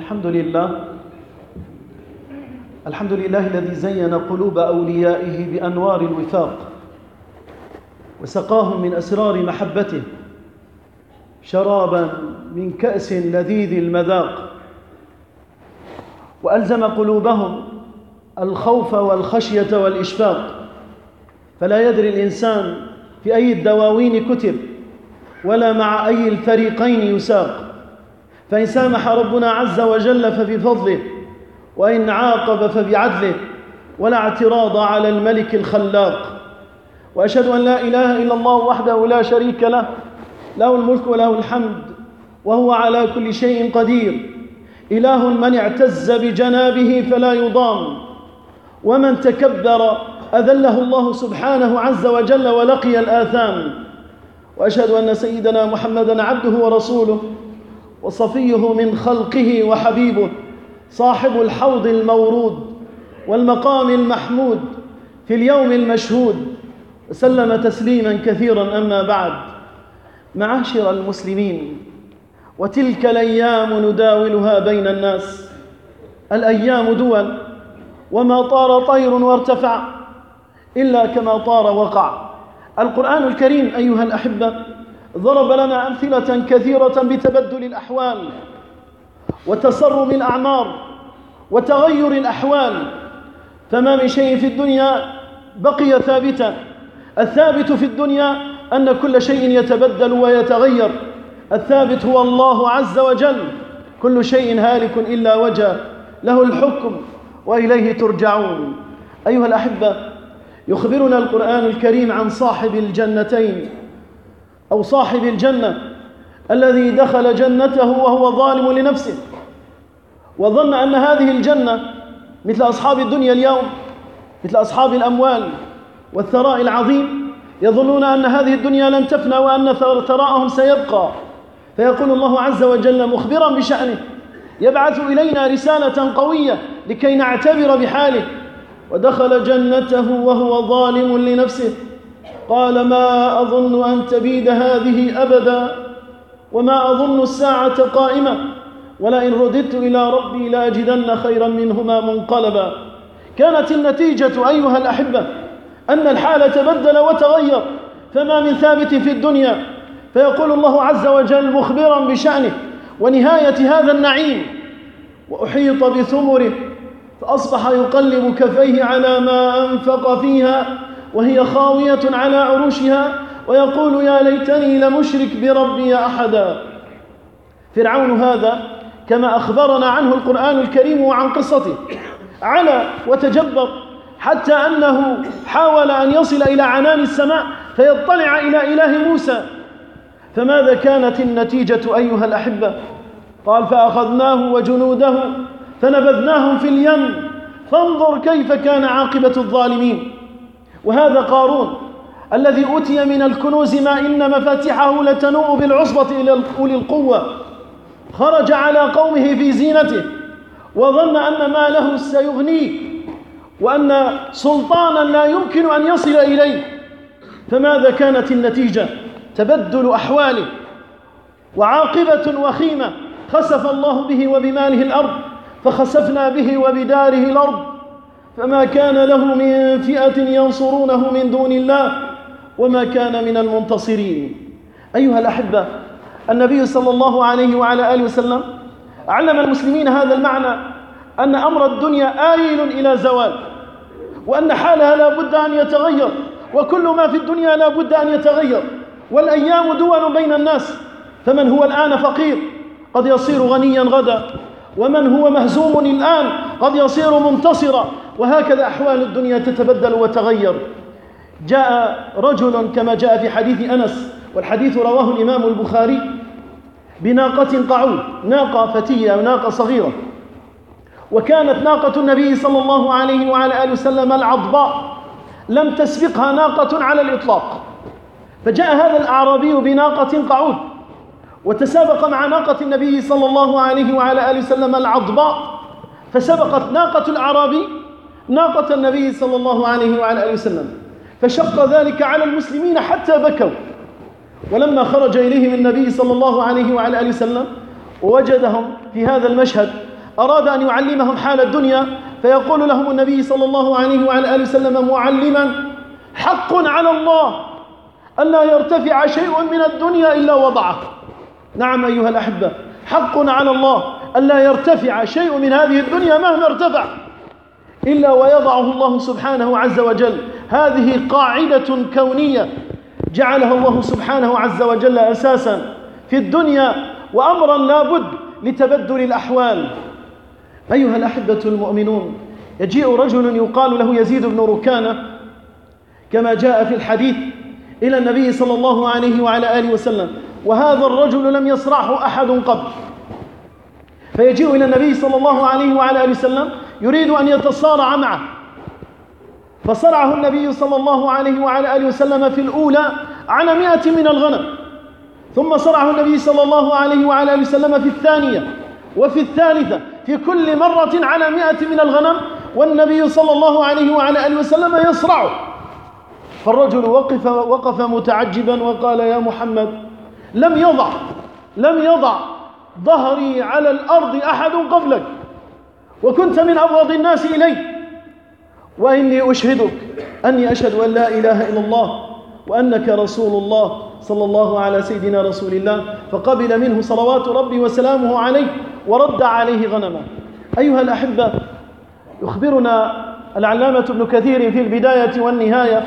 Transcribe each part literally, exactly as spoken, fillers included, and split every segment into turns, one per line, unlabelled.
الحمد لله الحمد لله الذي زين قلوب أوليائه بأنوار الوفاق وسقاهم من أسرار محبته شرابا من كأس لذيذ المذاق، وألزم قلوبهم الخوف والخشية والإشفاق، فلا يدري الإنسان في أي الدواوين كتب ولا مع أي الفريقين يساق، فإن سامح ربنا عز وجل فبفضله، وإن عاقب فبعدله، ولا اعتراض على الملك الخلاق. وأشهد أن لا إله إلا الله وحده لا شريك له، له الملك وله الحمد وهو على كل شيء قدير، إله من اعتز بجنابه فلا يضام، ومن تكبر أذله الله سبحانه عز وجل ولقي الآثام. وأشهد أن سيدنا محمدًا عبده ورسوله وصفيه من خلقه وحبيبه، صاحب الحوض المورود والمقام المحمود في اليوم المشهود، وسلم تسليماً كثيراً. أما بعد، معاشر المسلمين، وتلك الأيام نداولها بين الناس. الأيام دول، وما طار طير وارتفع إلا كما طار وقع. القرآن الكريم أيها الأحبة ضرب لنا أمثلة كثيرة بتبدل الأحوال وتصرم الأعمار وتغير الأحوال، فما من شيء في الدنيا بقي ثابتا. الثابت في الدنيا أن كل شيء يتبدل ويتغير، الثابت هو الله عز وجل. كل شيء هالك إلا وجهه، له الحكم وإليه ترجعون. أيها الأحبة، يخبرنا القرآن الكريم عن صاحب الجنتين أو صاحب الجنة الذي دخل جنته وهو ظالم لنفسه، وظن أن هذه الجنة مثل أصحاب الدنيا اليوم، مثل أصحاب الأموال والثراء العظيم، يظنون أن هذه الدنيا لن تفنى وأن ثراءهم سيبقى. فيقول الله عز وجل مخبرا بشأنه: يبعث إلينا رسالة قوية لكي نعتبر بحاله. ودخل جنته وهو ظالم لنفسه، قال: ما أظن أن تبيد هذه أبدا، وما أظن الساعة قائمة، ولئن رددت إلى ربي لأجدن خيرا منهما منقلبا. كانت النتيجة أيها الأحبة أن الحال تبدل وتغير، فما من ثابت في الدنيا. فيقول الله عز وجل مخبرا بشأنه ونهاية هذا النعيم: وأحيط بثمره فأصبح يقلب كفيه على ما أنفق فيها وهي خاوية على عروشها، ويقول: يا ليتني لمشرك بربي أحدا. فرعون هذا كما أخبرنا عنه القرآن الكريم وعن قصته علا وتجبر، حتى أنه حاول أن يصل إلى عنان السماء فيطلع إلى إله موسى. فماذا كانت النتيجة أيها الأحبة؟ قال: فأخذناه وجنوده فنبذناهم في اليم فانظر كيف كان عاقبة الظالمين. وهذا قارون الذي أوتي من الكنوز ما إن مفاتحه لتنوء بالعصبة إلى أولي القوة، خرج على قومه في زينته وظن أن ماله سيغنيه وأن سلطانا لا يمكن أن يصل إليه. فماذا كانت النتيجة؟ تبدل أحواله وعاقبة وخيمة. خسف الله به وبماله الأرض فخسفنا به وبداره الأرض، فما كان له من فئة ينصرونه من دون الله وما كان من المنتصرين. أيها الأحبة، النبي صلى الله عليه وعلى آله وسلم علم المسلمين هذا المعنى، أن أمر الدنيا آيل إلى زوال، وأن حالها لا بد أن يتغير، وكل ما في الدنيا لا بد أن يتغير. والأيام دول بين الناس، فمن هو الآن فقير قد يصير غنيا غدا، ومن هو مهزوم الآن قد يصير منتصرا، وهكذا أحوال الدنيا تتبدل وتغير. جاء رجل كما جاء في حديث أنس، والحديث رواه الإمام البخاري، بناقة قعود، ناقة فتية أو ناقة صغيرة، وكانت ناقة النبي صلى الله عليه وعلى آله وسلم العضباء، لم تسبقها ناقة على الإطلاق. فجاء هذا الأعرابي بناقة قعود وتسابق مع ناقة النبي صلى الله عليه وعلى آله وسلم العضباء، فسبقت ناقة الأعرابي ناقة النبي صلى الله عليه وعلى آله وسلم، فشق ذلك على المسلمين حتى بكوا. ولما خرج إليهم النبي صلى الله عليه وعلى آله وسلم ووجدهم في هذا المشهد أراد أن يعلمهم حال الدنيا، فيقول لهم النبي صلى الله عليه وعلى آله وسلم معلما: حق على الله ألا يرتفع شيء من الدنيا إلا وضعه. نعم أيها الأحبة، حق على الله ألا يرتفع شيء من هذه الدنيا مهما ارتفع إلا ويضعه الله سبحانه عز وجل. هذه قاعدة كونية جعلها الله سبحانه عز وجل أساسا في الدنيا، وأمرا لا بد لتبدل الأحوال. أيها الأحبة المؤمنون، يجيء رجل يقال له يزيد بن ركانة كما جاء في الحديث إلى النبي صلى الله عليه وعلى آله وسلم، وهذا الرجل لم يصرعه أحد قبل، فيجيء إلى النبي صلى الله عليه وعلى آله وسلم يريد أن يتصارع معه، فصرعه النبي صلى الله عليه وعلى آله وسلم في الأولى على مئة من الغنم، ثم صرعه النبي صلى الله عليه وعلى آله وسلم في الثانية وفي الثالثة، في كل مرة على مئة من الغنم، والنبي صلى الله عليه وعلى آله وسلم يصرعه. فالرجل وقف وقف متعجبا وقال: يا محمد، لم يضع لم يضع ظهري على الأرض أحد قبلك، وكنت من أبغض الناس إلي، وإني أشهدك أني أشهد أن لا إله إلا الله وأنك رسول الله صلى الله على سيدنا رسول الله. فقبل منه صلوات ربي وسلامه عليه ورد عليه غنمه. أيها الأحبة، يخبرنا العلامة ابن كثير في البداية والنهاية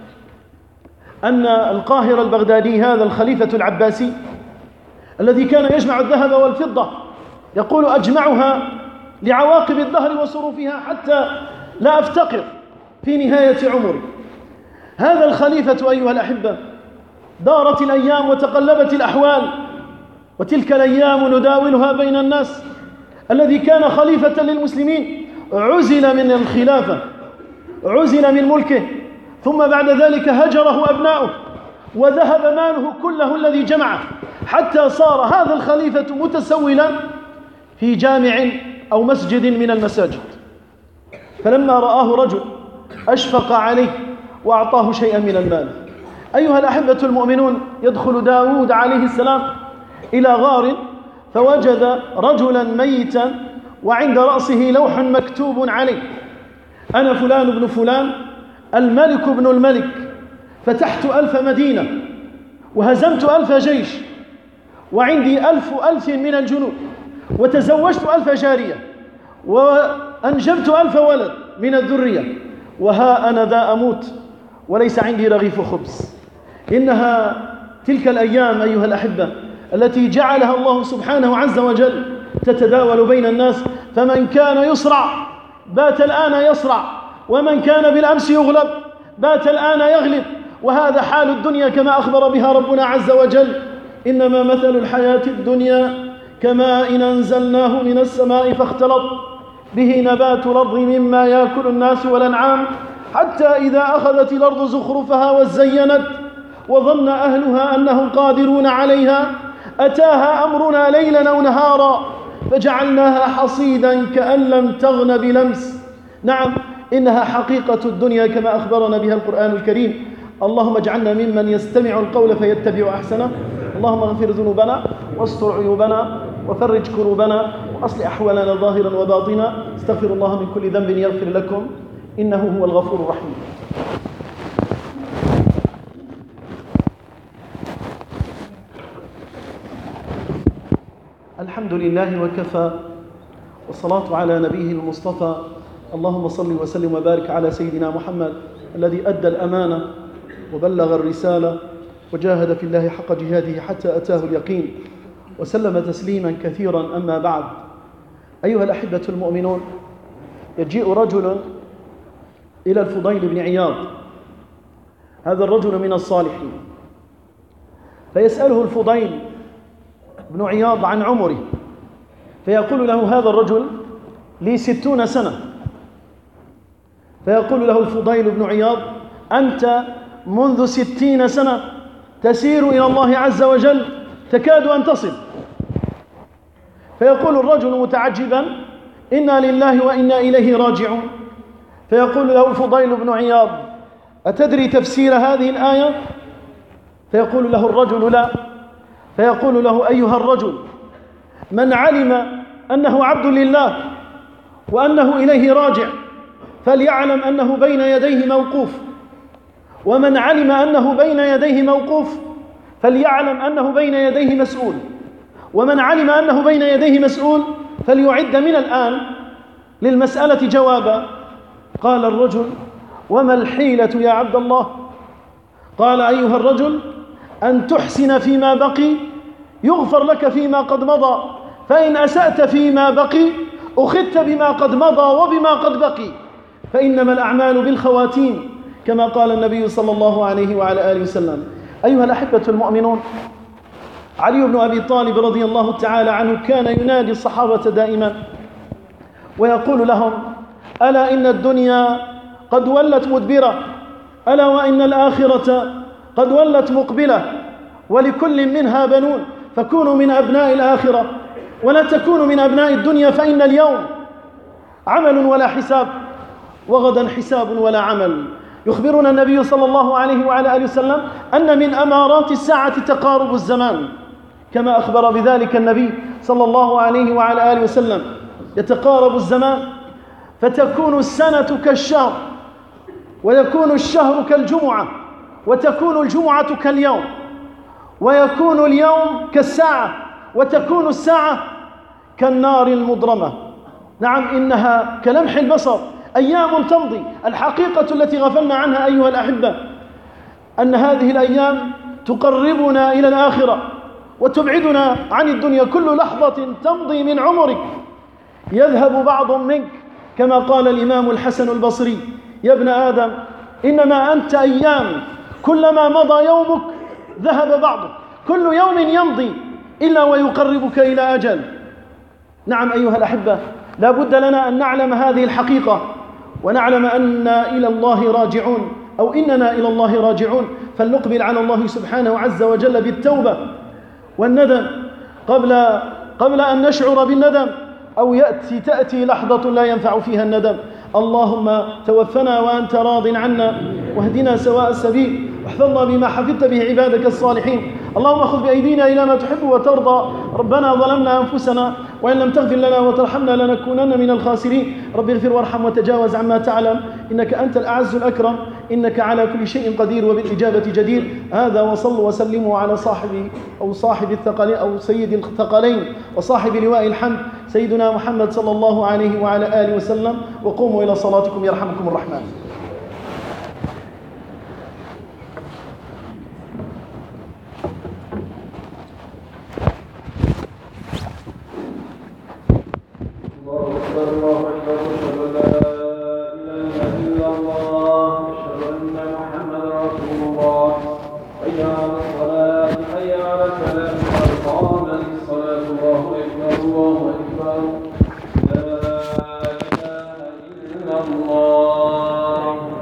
أن القاهر البغدادي هذا الخليفة العباسي الذي كان يجمع الذهب والفضة، يقول: أجمعها لعواقب الدهر وصروفها حتى لا أفتقر في نهاية عمري. هذا الخليفة أيها الأحبة دارت الأيام وتقلبت الأحوال، وتلك الأيام نداولها بين الناس. الذي كان خليفة للمسلمين عزل من الخلافة، عزل من ملكه، ثم بعد ذلك هجره أبناؤه، وذهب ماله كله الذي جمعه، حتى صار هذا الخليفة متسولا في جامع أو مسجد من المساجد. فلما رآه رجل أشفق عليه وأعطاه شيئا من المال. أيها الأحبة المؤمنون، يدخل داود عليه السلام إلى غار فوجد رجلا ميتا وعند رأسه لوح مكتوب عليه: أنا فلان بن فلان الملك بن الملك، فتحت ألف مدينة وهزمت ألف جيش، وعندي ألف ألف من الجنود، وتزوجت ألف جارية، وأنجبت ألف ولد من الذرية، وها أنا ذا أموت وليس عندي رغيف خبز. إنها تلك الأيام أيها الأحبة التي جعلها الله سبحانه عز وجل تتداول بين الناس، فمن كان يصرع بات الآن يصرع، ومن كان بالأمس يغلب بات الآن يغلب. وهذا حال الدنيا كما أخبر بها ربنا عز وجل: إنما مثل الحياة الدنيا كماء أنزلناه من السماء فاختلط به نبات الأرض مما يأكل الناس والأنعام، حتى إذا أخذت الأرض زخرفها وزينت وظن أهلها أنهم قادرون عليها أتاها أمرنا ليلا أو نهارا فجعلناها حصيدا كأن لم تغن بلمس. نعم، إنها حقيقة الدنيا كما أخبرنا بها القرآن الكريم. اللهم اجعلنا ممن يستمع القول فيتبع أحسنه. اللهم اغفر ذنوبنا واستر عيوبنا وفرج كروبنا وأصلح أحوالنا ظاهرا وباطنا. استغفر الله من كل ذنب يغفر لكم، إنه هو الغفور الرحيم. الحمد لله وكفى، والصلاة على نبيه المصطفى. اللهم صل وسلم وبارك على سيدنا محمد الذي أدى الأمانة وبلغ الرسالة وجاهد في الله حق جهاده حتى أتاه اليقين، وسلم تسليما كثيرا. أما بعد، أيها الأحبة المؤمنون، يجيء رجل إلى الفضيل بن عياض، هذا الرجل من الصالحين، فيسأله الفضيل بن عياض عن عمره، فيقول له هذا الرجل: لي ستون سنة. فيقول له الفضيل بن عياض: أنت منذ ستين سنة تسير إلى الله عز وجل تكاد أن تصل. فيقول الرجل متعجبا: إنا لله وإنا إليه راجعون. فيقول له الفضيل بن عياض: أتدري تفسير هذه الآية؟ فيقول له الرجل: لا. فيقول له: أيها الرجل، من علم أنه عبد لله وأنه إليه راجع فليعلم أنه بين يديه موقوف، ومن علم أنه بين يديه موقوف فليعلم أنه بين يديه مسؤول، ومن علم أنه بين يديه مسؤول فليعد من الآن للمسألة جوابا. قال الرجل: وما الحيلة يا عبد الله؟ قال: أيها الرجل، أن تحسن فيما بقي يغفر لك فيما قد مضى، فإن أسأت فيما بقي أخذت بما قد مضى وبما قد بقي، فإنما الأعمال بالخواتيم، كما قال النبي صلى الله عليه وعلى آله وسلم. أيها الأحبة المؤمنون، علي بن أبي طالب رضي الله تعالى عنه كان ينادي الصحابة دائما ويقول لهم: ألا إن الدنيا قد ولت مدبرة، ألا وإن الآخرة قد ولت مقبلة، ولكل منها بنون، فكونوا من أبناء الآخرة ولا تكونوا من أبناء الدنيا، فإن اليوم عمل ولا حساب، وغدا حساب ولا عمل. يخبرنا النبي صلى الله عليه وعلى آله وسلم أن من أمارات الساعة تقارب الزمان، كما أخبر بذلك النبي صلى الله عليه وعلى آله وسلم: يتقارب الزمان فتكون السنة كالشهر، ويكون الشهر كالجمعة، وتكون الجمعة كاليوم، ويكون اليوم كالساعة، وتكون الساعة كالنار المضرمة. نعم، إنها كلمح البصر، أيام تمضي. الحقيقة التي غفلنا عنها أيها الأحبة أن هذه الأيام تقربنا إلى الآخرة وتبعدنا عن الدنيا. كل لحظة تمضي من عمرك يذهب بعض منك، كما قال الإمام الحسن البصري: يا ابن آدم إنما أنت أيام، كلما مضى يومك ذهب بعضك، كل يوم يمضي إلا ويقربك إلى أجل. نعم أيها الأحبة، لا بد لنا أن نعلم هذه الحقيقة، ونعلم أننا إلى الله راجعون، أو إننا إلى الله راجعون، فلنقبل على الله سبحانه عز وجل بالتوبة والندم قبل قبل أن نشعر بالندم، أو يأتي تأتي لحظة لا ينفع فيها الندم. اللهم توفنا وأنت راض عنا، واهدنا سواء السبيل، واحفظنا بما حفظت به عبادك الصالحين. اللهم خذ بأيدينا إلى ما تحب وترضى. ربنا ظلمنا أنفسنا وإن لم تغفر لنا وترحمنا لنكونن من الخاسرين. رب اغفر وارحم وتجاوز عما تعلم، إنك أنت الأعز الأكرم، إنك على كل شيء قدير وبالإجابة جدير. هذا وصلوا وسلموا على صاحب أو صاحب الثقلين أو سيد الثقلين وصاحب لواء الحمد سيدنا محمد صلى الله عليه وعلى آله وسلم، وقوموا إلى صلاتكم يرحمكم الرحمن.